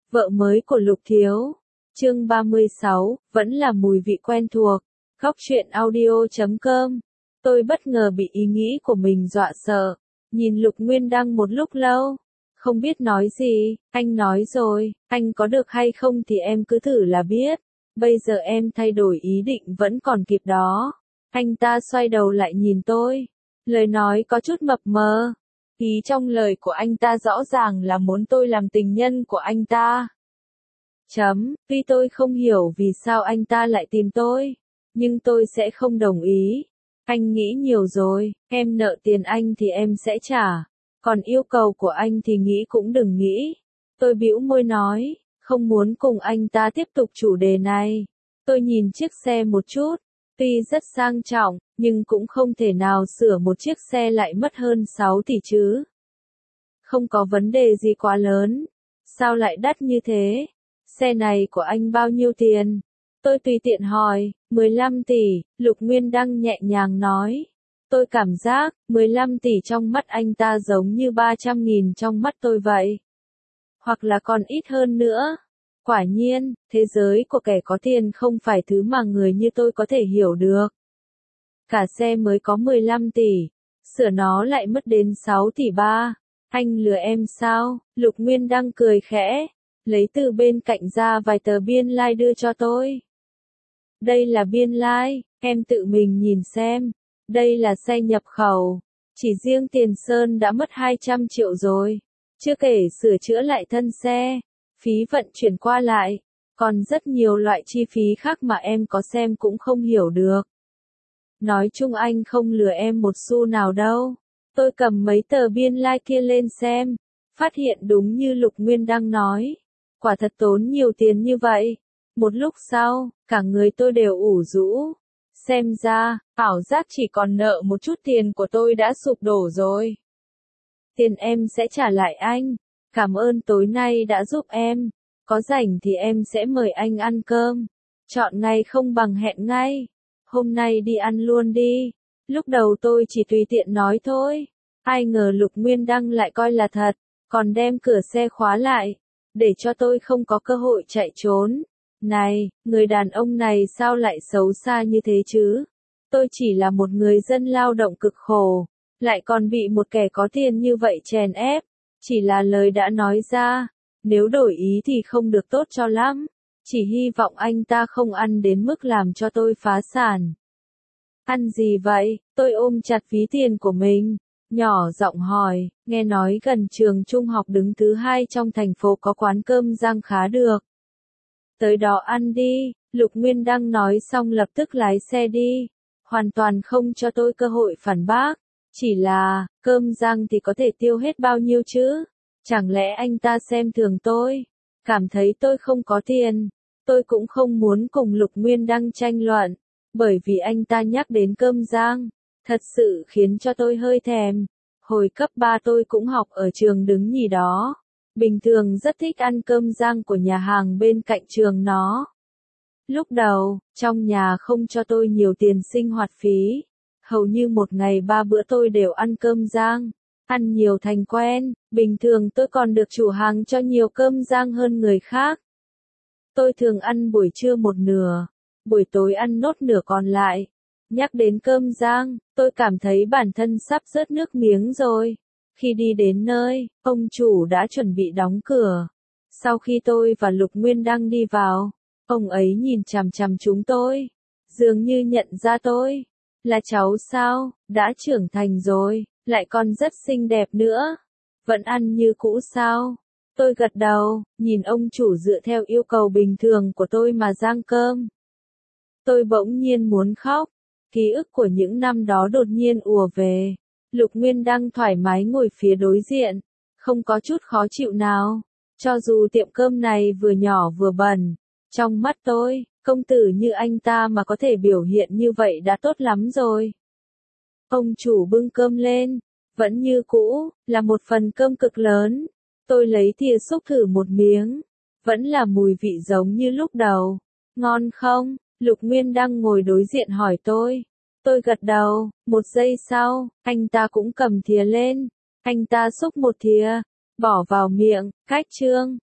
Vợ mới của Lục Thiếu. Chương 36, vẫn là mùi vị quen thuộc. Góc truyện audio.com. Tôi bất ngờ bị ý nghĩ của mình dọa sợ. Nhìn Lục Nguyên Đăng một lúc lâu. Không biết nói gì, anh nói rồi, anh có được hay không thì em cứ thử là biết. Bây giờ em thay đổi ý định vẫn còn kịp đó. Anh ta xoay đầu lại nhìn tôi. Lời nói có chút mập mờ. Ý trong lời của anh ta rõ ràng là muốn tôi làm tình nhân của anh ta. Tuy tôi không hiểu vì sao anh ta lại tìm tôi, nhưng tôi sẽ không đồng ý. Anh nghĩ nhiều rồi, em nợ tiền anh thì em sẽ trả. Còn yêu cầu của anh thì nghĩ cũng đừng nghĩ. Tôi bĩu môi nói, không muốn cùng anh ta tiếp tục chủ đề này. Tôi nhìn chiếc xe một chút, tuy rất sang trọng, nhưng cũng không thể nào sửa một chiếc xe lại mất hơn 6 tỷ chứ. Không có vấn đề gì quá lớn. Sao lại đắt như thế? Xe này của anh bao nhiêu tiền? Tôi tùy tiện hỏi, 15 tỷ, Lục Nguyên Đăng nhẹ nhàng nói. Tôi cảm giác, 15 tỷ trong mắt anh ta giống như 300.000 trong mắt tôi vậy. Hoặc là còn ít hơn nữa. Quả nhiên, thế giới của kẻ có tiền không phải thứ mà người như tôi có thể hiểu được. Cả xe mới có 15 tỷ, sửa nó lại mất đến 6 tỷ 3. Anh lừa em sao? Lục Nguyên Đăng cười khẽ, lấy từ bên cạnh ra vài tờ biên lai đưa cho tôi. Đây là biên lai, em tự mình nhìn xem. Đây là xe nhập khẩu. Chỉ riêng tiền sơn đã mất 200 triệu rồi. Chưa kể sửa chữa lại thân xe, phí vận chuyển qua lại. Còn rất nhiều loại chi phí khác mà em có xem cũng không hiểu được. Nói chung anh không lừa em một xu nào đâu. Tôi cầm mấy tờ biên lai kia lên xem. Phát hiện đúng như Lục Nguyên Đăng nói. Quả thật tốn nhiều tiền như vậy. Một lúc sau, cả người tôi đều ủ rũ. Xem ra, ảo giác chỉ còn nợ một chút tiền của tôi đã sụp đổ rồi. Tiền em sẽ trả lại anh. Cảm ơn tối nay đã giúp em. Có rảnh thì em sẽ mời anh ăn cơm. Chọn ngày không bằng hẹn ngay. Hôm nay đi ăn luôn đi. Lúc đầu tôi chỉ tùy tiện nói thôi. Ai ngờ Lục Nguyên Đăng lại coi là thật. Còn đem cửa xe khóa lại. Để cho tôi không có cơ hội chạy trốn. Này, người đàn ông này sao lại xấu xa như thế chứ? Tôi chỉ là một người dân lao động cực khổ, lại còn bị một kẻ có tiền như vậy chèn ép. Chỉ là lời đã nói ra, nếu đổi ý thì không được tốt cho lắm. Chỉ hy vọng anh ta không ăn đến mức làm cho tôi phá sản. Ăn gì vậy? Tôi ôm chặt ví tiền của mình, nhỏ giọng hỏi, nghe nói gần trường trung học đứng thứ 2 trong thành phố có quán cơm rang khá được. Tới đó ăn đi, Lục Nguyên Đăng nói xong lập tức lái xe đi, hoàn toàn không cho tôi cơ hội phản bác. Chỉ là, cơm rang thì có thể tiêu hết bao nhiêu chứ? Chẳng lẽ anh ta xem thường tôi? Cảm thấy tôi không có tiền? Tôi cũng không muốn cùng Lục Nguyên Đăng tranh luận, bởi vì anh ta nhắc đến cơm rang, thật sự khiến cho tôi hơi thèm. Hồi cấp 3 tôi cũng học ở trường đứng nhì đó. Bình thường rất thích ăn cơm rang của nhà hàng bên cạnh trường nó. Lúc đầu, trong nhà không cho tôi nhiều tiền sinh hoạt phí. Hầu như một ngày 3 bữa tôi đều ăn cơm rang. Ăn nhiều thành quen, bình thường tôi còn được chủ hàng cho nhiều cơm rang hơn người khác. Tôi thường ăn buổi trưa một nửa, buổi tối ăn nốt nửa còn lại. Nhắc đến cơm rang, tôi cảm thấy bản thân sắp rớt nước miếng rồi. Khi đi đến nơi, ông chủ đã chuẩn bị đóng cửa. Sau khi tôi và Lục Nguyên Đăng đi vào, ông ấy nhìn chằm chằm chúng tôi, dường như nhận ra tôi. Là cháu sao, đã trưởng thành rồi, lại còn rất xinh đẹp nữa. Vẫn ăn như cũ sao? Tôi gật đầu, nhìn ông chủ dựa theo yêu cầu bình thường của tôi mà rang cơm. Tôi bỗng nhiên muốn khóc. Ký ức của những năm đó đột nhiên ùa về. Lục Nguyên Đăng thoải mái ngồi phía đối diện, không có chút khó chịu nào. Cho dù tiệm cơm này vừa nhỏ vừa bẩn, trong mắt tôi, công tử như anh ta mà có thể biểu hiện như vậy đã tốt lắm rồi. Ông chủ bưng cơm lên, vẫn như cũ, là một phần cơm cực lớn. Tôi lấy thìa xúc thử một miếng, vẫn là mùi vị giống như lúc đầu. Ngon không? Lục Nguyên Đăng ngồi đối diện hỏi tôi. Tôi gật đầu, một giây sau, anh ta cũng cầm thìa lên. Anh ta xúc một thìa, bỏ vào miệng, cách chương.